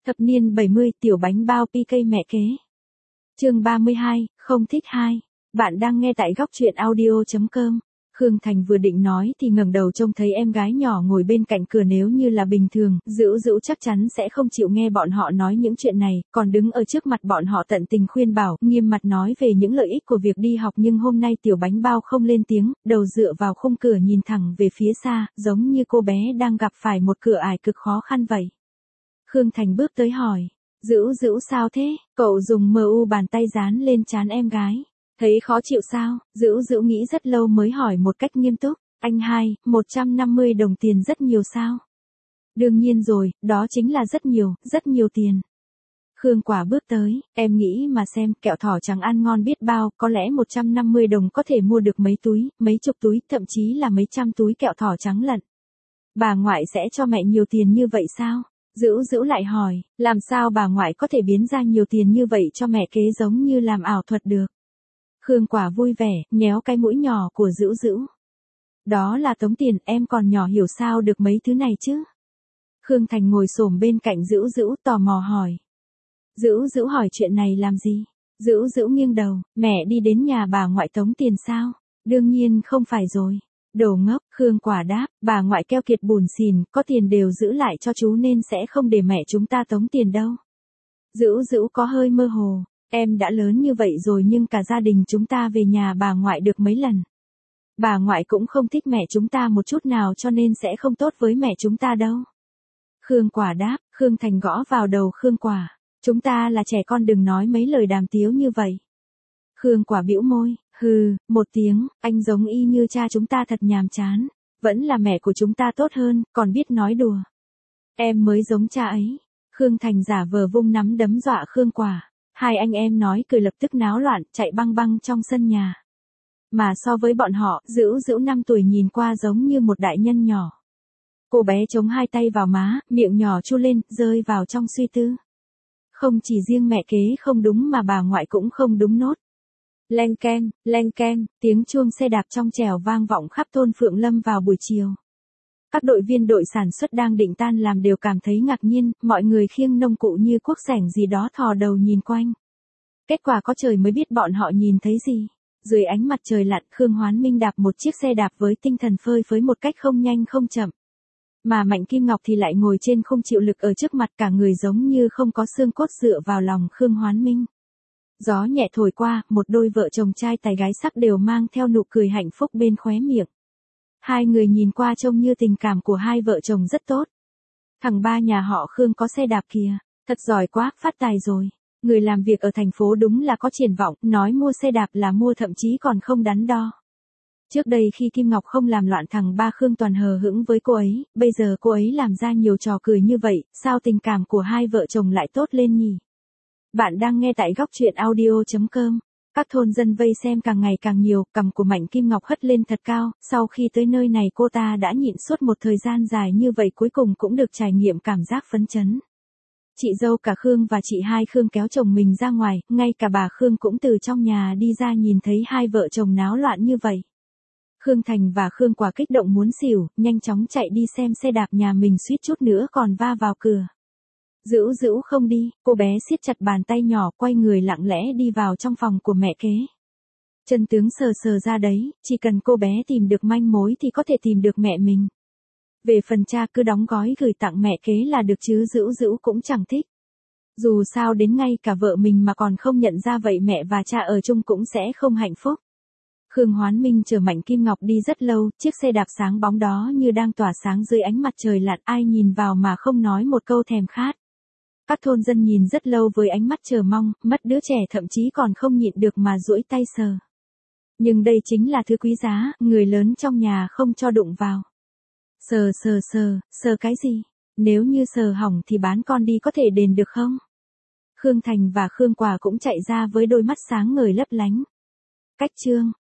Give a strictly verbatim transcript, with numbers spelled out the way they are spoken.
Thập niên bảy mươi tiểu bánh bao pê ca mẹ kế. Chương ba mươi hai, không thích hai. Bạn đang nghe tại góc truyện audio chấm com. Khương Thành vừa định nói thì ngẩng đầu trông thấy em gái nhỏ ngồi bên cạnh cửa, nếu như là bình thường, Dữu Dữu chắc chắn sẽ không chịu nghe bọn họ nói những chuyện này, còn đứng ở trước mặt bọn họ tận tình khuyên bảo, nghiêm mặt nói về những lợi ích của việc đi học, nhưng hôm nay tiểu bánh bao không lên tiếng, đầu dựa vào khung cửa nhìn thẳng về phía xa, giống như cô bé đang gặp phải một cửa ải cực khó khăn vậy. Khương Thành bước tới hỏi, Dữu Dữu sao thế? Cậu dùng mờ u bàn tay dán lên trán em gái. Thấy khó chịu sao? Dữu Dữu nghĩ rất lâu mới hỏi một cách nghiêm túc, anh hai, một trăm năm mươi đồng tiền rất nhiều sao? Đương nhiên rồi, đó chính là rất nhiều, rất nhiều tiền. Khương Quả bước tới, em nghĩ mà xem, kẹo thỏ trắng ăn ngon biết bao, có lẽ một trăm năm mươi đồng có thể mua được mấy túi, mấy chục túi, thậm chí là mấy trăm túi kẹo thỏ trắng lận. Bà ngoại sẽ cho mẹ nhiều tiền như vậy sao? Dữu Dữu lại hỏi, làm sao bà ngoại có thể biến ra nhiều tiền như vậy cho mẹ kế, giống như làm ảo thuật được. Khương Quả vui vẻ, nhéo cái mũi nhỏ của Dữu Dữu. Đó là tống tiền, em còn nhỏ hiểu sao được mấy thứ này chứ? Khương Thành ngồi xổm bên cạnh Dữu Dữu tò mò hỏi. Dữu Dữu hỏi chuyện này làm gì? Dữu Dữu nghiêng đầu, mẹ đi đến nhà bà ngoại tống tiền sao? Đương nhiên không phải rồi. Đồ ngốc, Khương Quả đáp, bà ngoại keo kiệt bủn xỉn, có tiền đều giữ lại cho chú nên sẽ không để mẹ chúng ta tống tiền đâu. Dữu Dữu có hơi mơ hồ. Em đã lớn như vậy rồi nhưng cả gia đình chúng ta về nhà bà ngoại được mấy lần. Bà ngoại cũng không thích mẹ chúng ta một chút nào cho nên sẽ không tốt với mẹ chúng ta đâu. Khương Quả đáp, Khương Thành gõ vào đầu Khương Quả. Chúng ta là trẻ con, đừng nói mấy lời đàm tiếu như vậy. Khương Quả bĩu môi, hừ, một tiếng, anh giống y như cha chúng ta thật nhàm chán. Vẫn là mẹ của chúng ta tốt hơn, còn biết nói đùa. Em mới giống cha ấy. Khương Thành giả vờ vung nắm đấm dọa Khương Quả. Hai anh em nói cười lập tức náo loạn, chạy băng băng trong sân nhà. Mà so với bọn họ, Dữu Dữu năm tuổi nhìn qua giống như một đại nhân nhỏ. Cô bé chống hai tay vào má, miệng nhỏ chu lên, rơi vào trong suy tư. Không chỉ riêng mẹ kế không đúng mà bà ngoại cũng không đúng nốt. Leng keng, leng keng, tiếng chuông xe đạp trong trẻo vang vọng khắp thôn Phượng Lâm vào buổi chiều. Các đội viên đội sản xuất đang định tan làm đều cảm thấy ngạc nhiên, mọi người khiêng nông cụ như cuốc sẻng gì đó thò đầu nhìn quanh. Kết quả có trời mới biết bọn họ nhìn thấy gì. Dưới ánh mặt trời lặn, Khương Hoán Minh đạp một chiếc xe đạp với tinh thần phơi phới một cách không nhanh không chậm. Mà Mạnh Kim Ngọc thì lại ngồi trên khung chịu lực ở trước mặt, cả người giống như không có xương cốt dựa vào lòng Khương Hoán Minh. Gió nhẹ thổi qua, một đôi vợ chồng trai tài gái sắc đều mang theo nụ cười hạnh phúc bên khóe miệng. Hai người nhìn qua trông như tình cảm của hai vợ chồng rất tốt. Thằng ba nhà họ Khương có xe đạp kìa, thật giỏi quá, phát tài rồi. Người làm việc ở thành phố đúng là có triển vọng, nói mua xe đạp là mua, thậm chí còn không đắn đo. Trước đây khi Kim Ngọc không làm loạn, thằng ba Khương toàn hờ hững với cô ấy, bây giờ cô ấy làm ra nhiều trò cười như vậy, sao tình cảm của hai vợ chồng lại tốt lên nhỉ? Bạn đang nghe tại góc truyện audio chấm com. Các thôn dân vây xem càng ngày càng nhiều, cằm của Mạnh Kim Ngọc hất lên thật cao, sau khi tới nơi này cô ta đã nhịn suốt một thời gian dài như vậy, cuối cùng cũng được trải nghiệm cảm giác phấn chấn. Chị dâu cả Khương và chị hai Khương kéo chồng mình ra ngoài, ngay cả bà Khương cũng từ trong nhà đi ra nhìn thấy hai vợ chồng náo loạn như vậy. Khương Thành và Khương Quả kích động muốn xỉu, nhanh chóng chạy đi xem xe đạp nhà mình suýt chút nữa còn va vào cửa. Dữu Dữu không đi, cô bé siết chặt bàn tay nhỏ, quay người lặng lẽ đi vào trong phòng của mẹ kế. Chân tướng sờ sờ ra đấy, chỉ cần cô bé tìm được manh mối thì có thể tìm được mẹ mình. Về phần cha cứ đóng gói gửi tặng mẹ kế là được chứ Dữu Dữu cũng chẳng thích. Dù sao đến ngay cả vợ mình mà còn không nhận ra vậy mẹ và cha ở chung cũng sẽ không hạnh phúc. Khương Hoán Minh chở Mạnh Kim Ngọc đi rất lâu, chiếc xe đạp sáng bóng đó như đang tỏa sáng dưới ánh mặt trời lặn, ai nhìn vào mà không nói một câu thèm khát. Các thôn dân nhìn rất lâu với ánh mắt chờ mong, mất đứa trẻ thậm chí còn không nhịn được mà duỗi tay sờ. Nhưng đây chính là thứ quý giá, người lớn trong nhà không cho đụng vào. Sờ sờ sờ, sờ cái gì? Nếu như sờ hỏng thì bán con đi có thể đền được không? Khương Thành và Khương Quả cũng chạy ra với đôi mắt sáng ngời lấp lánh. Cách chương